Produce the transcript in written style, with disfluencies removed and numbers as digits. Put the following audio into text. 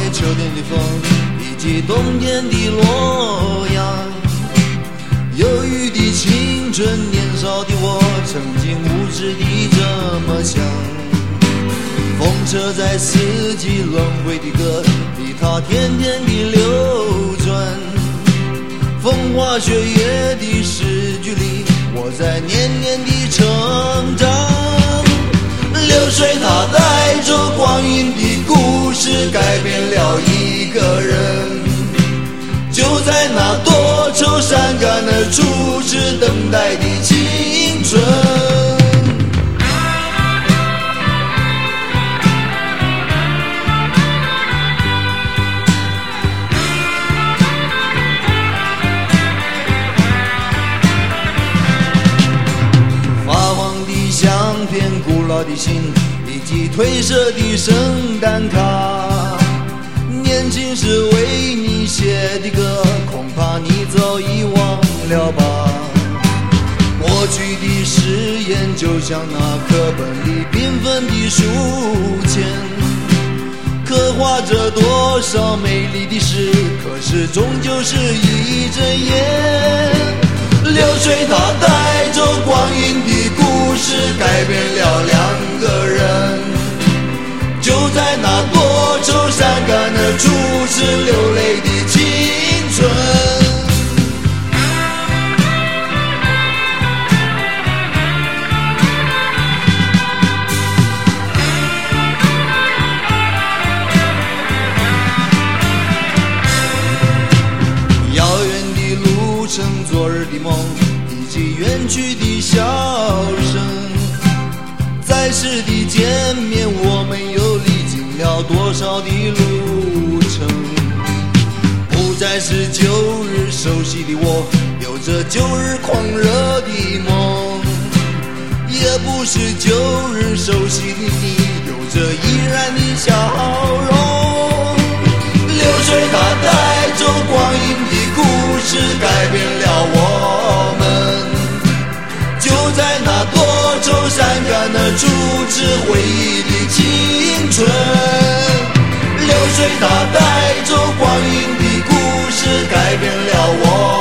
秋天的风以及冬天的洛阳。忧郁的青春，年少的我曾经无知地这么想。风车在四季轮回的歌里，它天天地流转。风花雪月的诗句里，我在年年地成长。流水它带着光阴的故事，改变了一个人。就在那多愁善感而初次等待的青春。发黄的相片，古老的信，以及褪色的圣诞卡。年轻时为你写的歌，恐怕你早已忘了吧。过去的誓言就像那课本里缤纷的书签，刻画着多少美丽的诗，可是终究是一阵烟。流水它带着光阴的故事，改变了两个人。就在那多愁善感而初次流泪的青春。遥远的路程，昨日的梦，以及远去的笑声。再次的见面，我们又历经了多少的路程。不再是旧日熟悉的我，有着旧日狂热的梦，也不是旧日熟悉的你，有着依然的笑容。流水它带着光阴的故事，改变了我们。就在那多愁善感而初次回忆的青春。流水它带着光阴的故事，改变了我